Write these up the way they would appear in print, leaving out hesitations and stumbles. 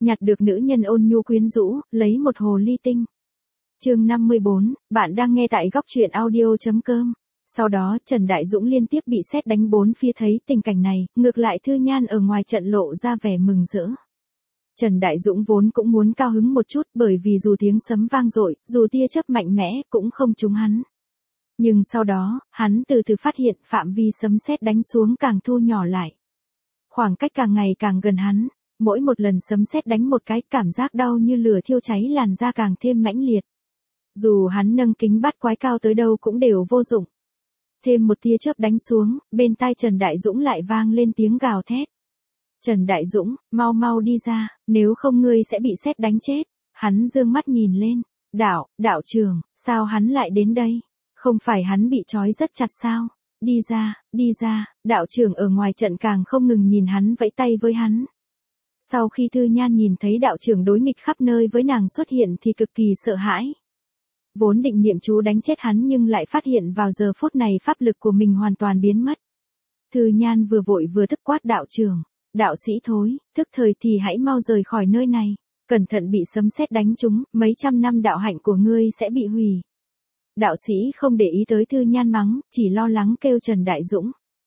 nhặt được nữ nhân ôn nhu quyến rũ, lấy một hồ ly tinh. Chương 54, bạn đang nghe tại góc truyện audio.com. Sau đó, Trần Đại Dũng liên tiếp bị sét đánh bốn phía, thấy tình cảnh này, ngược lại Thư Nhan ở ngoài trận lộ ra vẻ mừng rỡ. Trần Đại Dũng vốn cũng muốn cao hứng một chút, bởi vì dù tiếng sấm vang dội, dù tia chớp mạnh mẽ, cũng không trúng hắn. Nhưng sau đó, hắn từ từ phát hiện phạm vi sấm sét đánh xuống càng thu nhỏ lại. Khoảng cách càng ngày càng gần hắn, mỗi một lần sấm sét đánh một cái, cảm giác đau như lửa thiêu cháy làn da càng thêm mãnh liệt. Dù hắn nâng kính bắt quái cao tới đâu cũng đều vô dụng. Thêm một tia chớp đánh xuống, bên tai Trần Đại Dũng lại vang lên tiếng gào thét. Trần Đại Dũng, mau mau đi ra, nếu không ngươi sẽ bị sét đánh chết. Hắn dương mắt nhìn lên, đạo trưởng, sao hắn lại đến đây? Không phải hắn bị trói rất chặt sao? Đi ra, đạo trưởng ở ngoài trận càng không ngừng nhìn hắn vẫy tay với hắn. Sau khi Thư Nhan nhìn thấy đạo trưởng đối nghịch khắp nơi với nàng xuất hiện thì cực kỳ sợ hãi. Vốn định niệm chú đánh chết hắn nhưng lại phát hiện vào giờ phút này pháp lực của mình hoàn toàn biến mất. Thư Nhan vừa vội vừa tức quát đạo trưởng, đạo sĩ thối, thức thời thì hãy mau rời khỏi nơi này, cẩn thận bị sấm sét đánh trúng, mấy trăm năm đạo hạnh của ngươi sẽ bị hủy. Đạo sĩ không để ý tới Thư Nhan mắng, chỉ lo lắng kêu Trần Đại Dũng.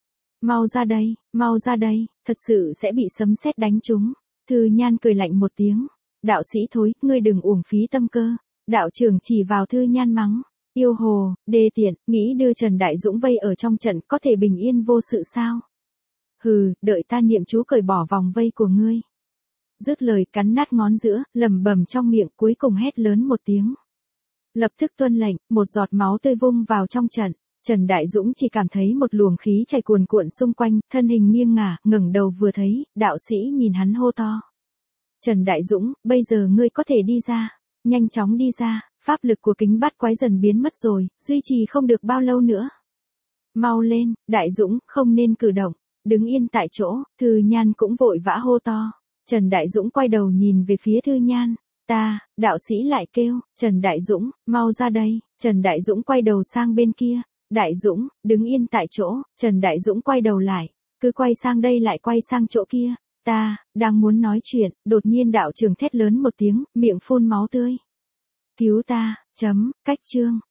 Mau ra đây, thật sự sẽ bị sấm sét đánh trúng. Thư Nhan cười lạnh một tiếng, đạo sĩ thối, ngươi đừng uổng phí tâm cơ. Đạo trưởng chỉ vào Thư Nhan mắng, yêu hồ, đê tiện, nghĩ đưa Trần Đại Dũng vây ở trong trận có thể bình yên vô sự sao? Hừ, đợi ta niệm chú cởi bỏ vòng vây của ngươi. Dứt lời cắn nát ngón giữa, lẩm bẩm trong miệng, cuối cùng hét lớn một tiếng. Lập tức tuân lệnh, một giọt máu tươi vung vào trong trận. Trần Đại Dũng chỉ cảm thấy một luồng khí chảy cuồn cuộn xung quanh, thân hình nghiêng ngả, ngẩng đầu vừa thấy, đạo sĩ nhìn hắn hô to. Trần Đại Dũng, bây giờ ngươi có thể đi ra. Nhanh chóng đi ra, pháp lực của kính bắt quái dần biến mất rồi, duy trì không được bao lâu nữa. Mau lên, Đại Dũng, không nên cử động, đứng yên tại chỗ. Thư Nhan cũng vội vã hô to. Trần Đại Dũng quay đầu nhìn về phía Thư Nhan. Đạo sĩ lại kêu, Trần Đại Dũng, mau ra đây. Trần Đại Dũng quay đầu sang bên kia. Đại Dũng, đứng yên tại chỗ. Trần Đại Dũng quay đầu lại, cứ quay sang đây lại quay sang chỗ kia. Đang muốn nói chuyện, đột nhiên đạo trưởng thét lớn một tiếng, miệng phun máu tươi. Cứu ta, cách chương.